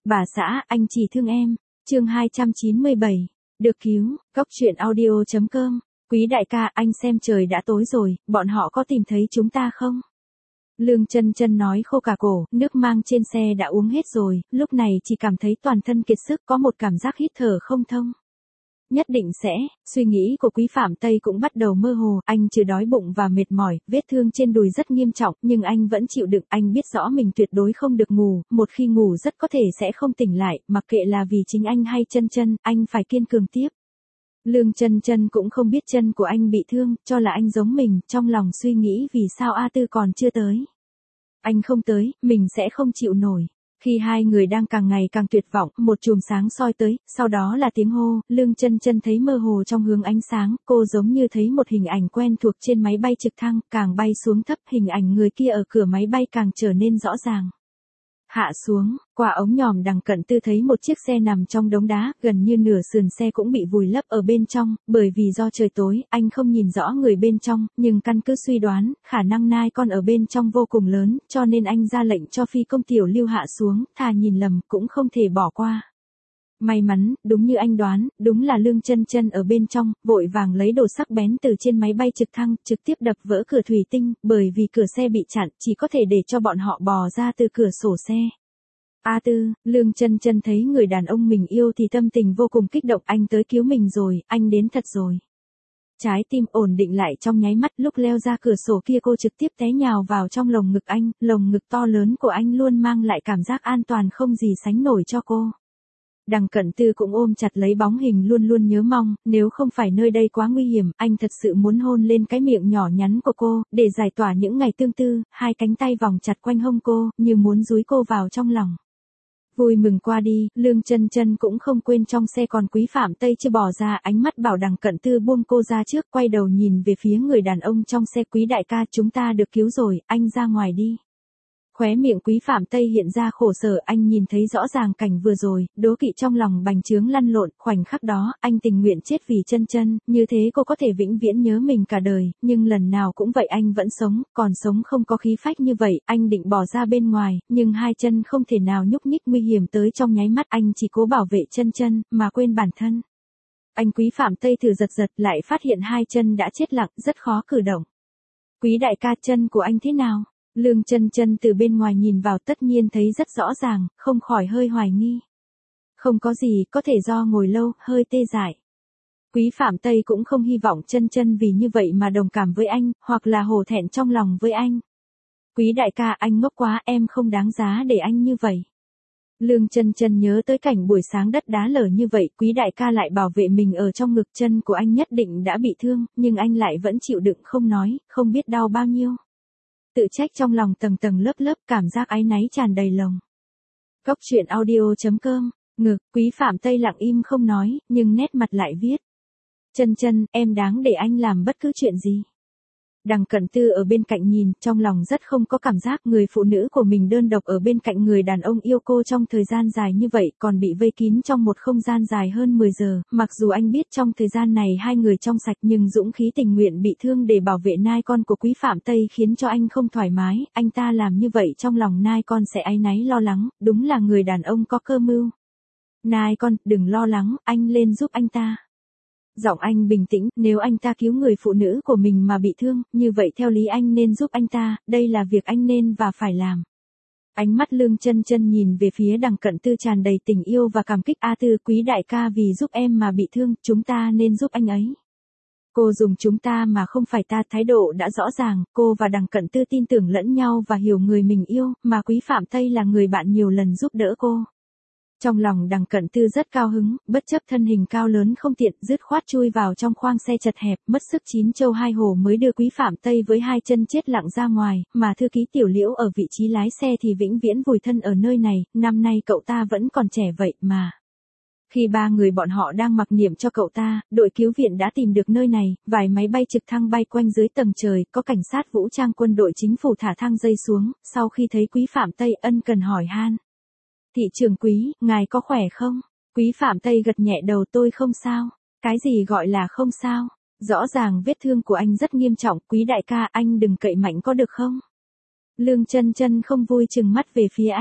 Bà xã, anh chỉ thương em. Chương 297. Được cứu, Cốc truyện audio.com. Quý đại ca, anh xem trời đã tối rồi, bọn họ có tìm thấy chúng ta không? Lương Chân Chân nói khô cả cổ, nước mang trên xe đã uống hết rồi, lúc này chỉ cảm thấy toàn thân kiệt sức, có một cảm giác hít thở không thông. Nhất định sẽ, suy nghĩ của Quý Phạm Tây cũng bắt đầu mơ hồ, anh trừ đói bụng và mệt mỏi, vết thương trên đùi rất nghiêm trọng, nhưng anh vẫn chịu đựng, anh biết rõ mình tuyệt đối không được ngủ, một khi ngủ rất có thể sẽ không tỉnh lại, mặc kệ là vì chính anh hay Chân Chân, anh phải kiên cường tiếp. Lương Chân Chân cũng không biết chân của anh bị thương, cho là anh giống mình, trong lòng suy nghĩ vì sao A Tư còn chưa tới. Anh không tới, mình sẽ không chịu nổi. Khi hai người đang càng ngày càng tuyệt vọng, một chùm sáng soi tới, sau đó là tiếng hô, Lương Chân Chân thấy mơ hồ trong hướng ánh sáng, cô giống như thấy một hình ảnh quen thuộc trên máy bay trực thăng, càng bay xuống thấp, hình ảnh người kia ở cửa máy bay càng trở nên rõ ràng. Hạ xuống, qua ống nhòm Đằng Cận Tư thấy một chiếc xe nằm trong đống đá, gần như nửa sườn xe cũng bị vùi lấp ở bên trong, bởi vì do trời tối, anh không nhìn rõ người bên trong, nhưng căn cứ suy đoán, khả năng nai con ở bên trong vô cùng lớn, cho nên anh ra lệnh cho phi công Tiểu Lưu hạ xuống, thà nhìn lầm, cũng không thể bỏ qua. May mắn, đúng như anh đoán, đúng là Lương Chân Chân ở bên trong, vội vàng lấy đồ sắc bén từ trên máy bay trực thăng, trực tiếp đập vỡ cửa thủy tinh, bởi vì cửa xe bị chặn, chỉ có thể để cho bọn họ bò ra từ cửa sổ xe. A Tư, Lương Chân Chân thấy người đàn ông mình yêu thì tâm tình vô cùng kích động, anh tới cứu mình rồi, anh đến thật rồi. Trái tim ổn định lại trong nháy mắt, lúc leo ra cửa sổ kia cô trực tiếp té nhào vào trong lồng ngực anh, lồng ngực to lớn của anh luôn mang lại cảm giác an toàn không gì sánh nổi cho cô. Đằng Cận Tư cũng ôm chặt lấy bóng hình luôn luôn nhớ mong, nếu không phải nơi đây quá nguy hiểm, anh thật sự muốn hôn lên cái miệng nhỏ nhắn của cô, để giải tỏa những ngày tương tư, hai cánh tay vòng chặt quanh hông cô, như muốn dúi cô vào trong lòng. Vui mừng qua đi, Lương Chân Chân cũng không quên trong xe còn Quý Phạm Tây chưa bỏ ra, ánh mắt bảo Đằng Cận Tư buông cô ra trước, quay đầu nhìn về phía người đàn ông trong xe. Quý đại ca, chúng ta được cứu rồi, anh ra ngoài đi. Khóe miệng Quý Phạm Tây hiện ra khổ sở, anh nhìn thấy rõ ràng cảnh vừa rồi, đố kỵ trong lòng bành trướng lăn lộn, khoảnh khắc đó, anh tình nguyện chết vì Chân Chân, như thế cô có thể vĩnh viễn nhớ mình cả đời, nhưng lần nào cũng vậy anh vẫn sống, còn sống không có khí phách như vậy, anh định bỏ ra bên ngoài, nhưng hai chân không thể nào nhúc nhích, nguy hiểm tới trong nháy mắt, anh chỉ cố bảo vệ Chân Chân, mà quên bản thân. Anh Quý Phạm Tây thử giật giật, lại phát hiện hai chân đã chết lặng, rất khó cử động. Quý đại ca, chân của anh thế nào? Lương Chân Chân từ bên ngoài nhìn vào tất nhiên thấy rất rõ ràng, không khỏi hơi hoài nghi. Không có gì, có thể do ngồi lâu, hơi tê dại. Quý Phạm Tây cũng không hy vọng Chân Chân vì như vậy mà đồng cảm với anh, hoặc là hổ thẹn trong lòng với anh. Quý đại ca, anh ngốc quá, em không đáng giá để anh như vậy. Lương Chân Chân nhớ tới cảnh buổi sáng đất đá lở như vậy, Quý đại ca lại bảo vệ mình ở trong ngực, chân của anh nhất định đã bị thương, nhưng anh lại vẫn chịu đựng không nói, không biết đau bao nhiêu. Tự trách trong lòng tầng tầng lớp lớp, cảm giác áy náy tràn đầy lòng. Cốc truyện audio.com. Ngực, Quý Phạm Tây lặng im không nói, nhưng nét mặt lại viết. Chân Chân, em đáng để anh làm bất cứ chuyện gì. Đằng Cận Tư ở bên cạnh nhìn, trong lòng rất không có cảm giác, người phụ nữ của mình đơn độc ở bên cạnh người đàn ông yêu cô trong thời gian dài như vậy, còn bị vây kín trong một không gian dài hơn 10 giờ, mặc dù anh biết trong thời gian này hai người trong sạch, nhưng dũng khí tình nguyện bị thương để bảo vệ nai con của Quý Phạm Tây khiến cho anh không thoải mái, anh ta làm như vậy trong lòng nai con sẽ áy náy lo lắng, đúng là người đàn ông có cơ mưu. Nai con, đừng lo lắng, anh lên giúp anh ta. Giọng anh bình tĩnh, nếu anh ta cứu người phụ nữ của mình mà bị thương, như vậy theo lý anh nên giúp anh ta, đây là việc anh nên và phải làm. Ánh mắt Lương Chân Chân nhìn về phía Đằng Cận Tư tràn đầy tình yêu và cảm kích. A Tư, Quý đại ca vì giúp em mà bị thương, chúng ta nên giúp anh ấy. Cô dùng chúng ta mà không phải ta, thái độ đã rõ ràng, cô và Đằng Cận Tư tin tưởng lẫn nhau và hiểu người mình yêu, mà Quý Phạm Tây là người bạn nhiều lần giúp đỡ cô. Trong lòng Đằng Cận Tư rất cao hứng, bất chấp thân hình cao lớn không tiện, dứt khoát chui vào trong khoang xe chật hẹp, mất sức chín châu hai hổ mới đưa Quý Phạm Tây với hai chân chết lặng ra ngoài, mà thư ký Tiểu Liễu ở vị trí lái xe thì vĩnh viễn vùi thân ở nơi này, năm nay cậu ta vẫn còn trẻ vậy mà. Khi ba người bọn họ đang mặc niệm cho cậu ta, đội cứu viện đã tìm được nơi này, vài máy bay trực thăng bay quanh dưới tầng trời, có cảnh sát vũ trang quân đội chính phủ thả thang dây xuống, sau khi thấy Quý Phạm Tây ân cần hỏi han. Thị trưởng Quý, ngài có khỏe không? Quý Phạm Tây gật nhẹ đầu, tôi không sao. Cái gì gọi là không sao? Rõ ràng vết thương của anh rất nghiêm trọng, Quý đại ca, anh đừng cậy mạnh có được không? Lương Chân Chân không vui trừng mắt về phía anh.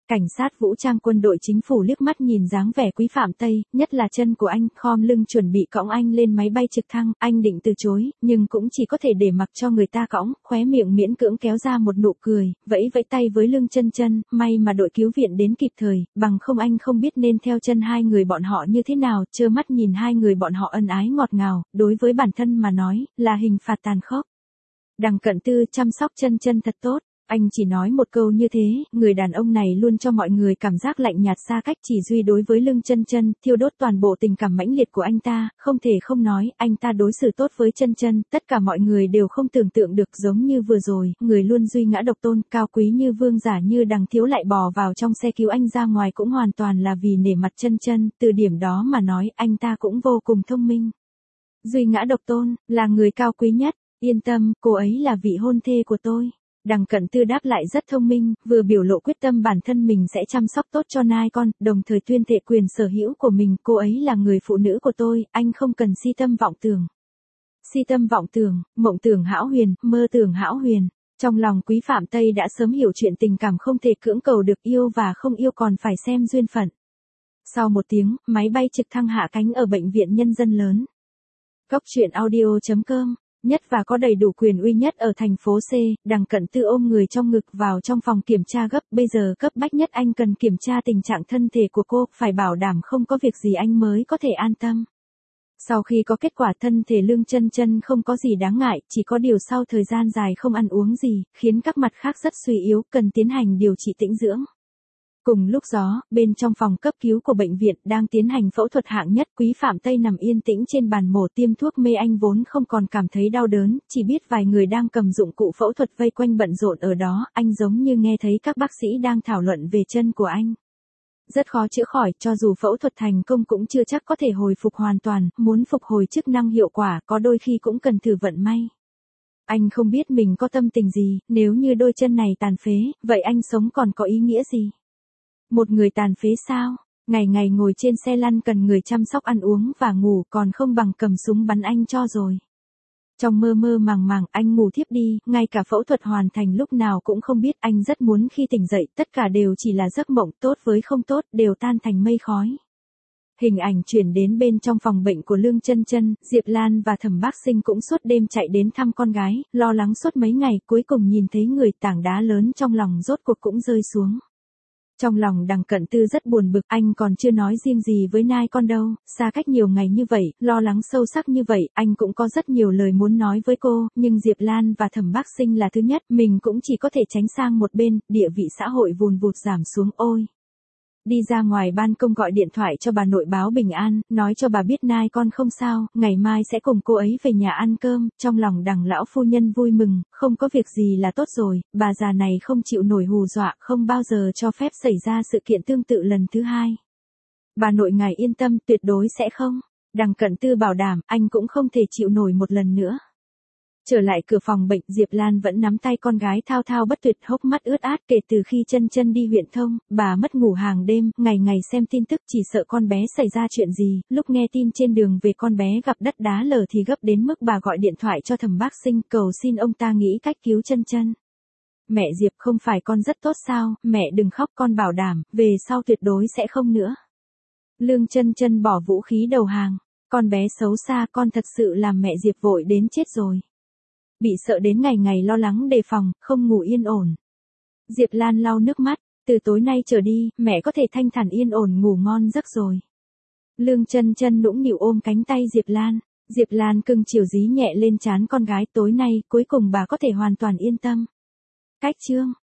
Cảnh sát vũ trang quân đội chính phủ liếc mắt nhìn dáng vẻ Quý Phạm Tây, nhất là chân của anh, khom lưng chuẩn bị cõng anh lên máy bay trực thăng, anh định từ chối, nhưng cũng chỉ có thể để mặc cho người ta cõng, khóe miệng miễn cưỡng kéo ra một nụ cười, vẫy vẫy tay với lưng chân chân, may mà đội cứu viện đến kịp thời, bằng không anh không biết nên theo chân hai người bọn họ như thế nào, trơ mắt nhìn hai người bọn họ ân ái ngọt ngào, đối với bản thân mà nói, là hình phạt tàn khốc. Đằng Cận Tư chăm sóc chân chân thật tốt. Anh chỉ nói một câu như thế, người đàn ông này luôn cho mọi người cảm giác lạnh nhạt xa cách, chỉ duy đối với lưng chân chân, thiêu đốt toàn bộ tình cảm mãnh liệt của anh ta, không thể không nói, anh ta đối xử tốt với chân chân, tất cả mọi người đều không tưởng tượng được, giống như vừa rồi, người luôn duy ngã độc tôn, cao quý như vương giả như Đằng Thiếu lại bò vào trong xe cứu anh ra ngoài cũng hoàn toàn là vì nể mặt chân chân, từ điểm đó mà nói, anh ta cũng vô cùng thông minh. Duy ngã độc tôn, là người cao quý nhất, yên tâm, cô ấy là vị hôn thê của tôi. Đằng Cận Tư đáp lại rất thông minh, vừa biểu lộ quyết tâm bản thân mình sẽ chăm sóc tốt cho nai con, đồng thời tuyên thệ quyền sở hữu của mình, cô ấy là người phụ nữ của tôi, anh không cần si tâm vọng tưởng. Si tâm vọng tưởng, mộng tưởng hão huyền, mơ tưởng hão huyền. Trong lòng Quý Phạm Tây đã sớm hiểu chuyện tình cảm không thể cưỡng cầu được, yêu và không yêu còn phải xem duyên phận. Sau một tiếng, máy bay trực thăng hạ cánh ở bệnh viện nhân dân lớn. Góc truyện audio.com nhất và có đầy đủ quyền uy nhất ở thành phố C, Đằng Cận Tư ôm người trong ngực vào trong phòng kiểm tra gấp, bây giờ cấp bách nhất anh cần kiểm tra tình trạng thân thể của cô, phải bảo đảm không có việc gì anh mới có thể an tâm. Sau khi có kết quả thân thể lương chân chân không có gì đáng ngại, chỉ có điều sau thời gian dài không ăn uống gì, khiến các mặt khác rất suy yếu, cần tiến hành điều trị tĩnh dưỡng. Cùng lúc đó, bên trong phòng cấp cứu của bệnh viện đang tiến hành phẫu thuật hạng nhất, Quý Phạm Tây nằm yên tĩnh trên bàn mổ tiêm thuốc mê, anh vốn không còn cảm thấy đau đớn, chỉ biết vài người đang cầm dụng cụ phẫu thuật vây quanh bận rộn ở đó, anh giống như nghe thấy các bác sĩ đang thảo luận về chân của anh. Rất khó chữa khỏi, cho dù phẫu thuật thành công cũng chưa chắc có thể hồi phục hoàn toàn, muốn phục hồi chức năng hiệu quả, có đôi khi cũng cần thử vận may. Anh không biết mình có tâm tình gì, nếu như đôi chân này tàn phế, vậy anh sống còn có ý nghĩa gì? Một người tàn phế sao? Ngày ngày ngồi trên xe lăn cần người chăm sóc ăn uống và ngủ, còn không bằng cầm súng bắn anh cho rồi. Trong mơ mơ màng màng anh ngủ thiếp đi, ngay cả phẫu thuật hoàn thành lúc nào cũng không biết, anh rất muốn khi tỉnh dậy, tất cả đều chỉ là giấc mộng, tốt với không tốt, đều tan thành mây khói. Hình ảnh chuyển đến bên trong phòng bệnh của Lương Chân Chân, Diệp Lan và Thẩm Bác Sinh cũng suốt đêm chạy đến thăm con gái, lo lắng suốt mấy ngày, cuối cùng nhìn thấy người, tảng đá lớn trong lòng rốt cuộc cũng rơi xuống. Trong lòng Đằng Cận Tư rất buồn bực, anh còn chưa nói riêng gì với nai con đâu, xa cách nhiều ngày như vậy, lo lắng sâu sắc như vậy, anh cũng có rất nhiều lời muốn nói với cô, nhưng Diệp Lan và Thẩm Bác Sinh là thứ nhất, mình cũng chỉ có thể tránh sang một bên, địa vị xã hội vùn vụt giảm xuống, ôi. Đi ra ngoài ban công gọi điện thoại cho bà nội báo bình an, nói cho bà biết nai con không sao, ngày mai sẽ cùng cô ấy về nhà ăn cơm, trong lòng Đằng lão phu nhân vui mừng, không có việc gì là tốt rồi, bà già này không chịu nổi hù dọa, không bao giờ cho phép xảy ra sự kiện tương tự lần thứ hai. Bà nội ngài yên tâm, tuyệt đối sẽ không. Đằng Cận Tư bảo đảm, anh cũng không thể chịu nổi một lần nữa. Trở lại cửa phòng bệnh, Diệp Lan vẫn nắm tay con gái thao thao bất tuyệt, hốc mắt ướt át, kể từ khi Chân Chân đi huyện thông, bà mất ngủ hàng đêm, ngày ngày xem tin tức, chỉ sợ con bé xảy ra chuyện gì, lúc nghe tin trên đường về con bé gặp đất đá lở thì gấp đến mức bà gọi điện thoại cho Thẩm Bác Sinh, cầu xin ông ta nghĩ cách cứu Chân Chân. Mẹ Diệp, không phải con rất tốt sao, mẹ đừng khóc, con bảo đảm, về sau tuyệt đối sẽ không nữa. Lương Chân Chân bỏ vũ khí đầu hàng, con bé xấu xa, con thật sự làm mẹ Diệp vội đến chết rồi. Bị sợ đến ngày ngày lo lắng đề phòng, không ngủ yên ổn. Diệp Lan lau nước mắt, từ tối nay trở đi, mẹ có thể thanh thản yên ổn ngủ ngon giấc rồi. Lương Chân Chân nũng nịu ôm cánh tay Diệp Lan. Diệp Lan cưng chiều dí nhẹ lên trán con gái, tối nay, cuối cùng bà có thể hoàn toàn yên tâm. Cách chương.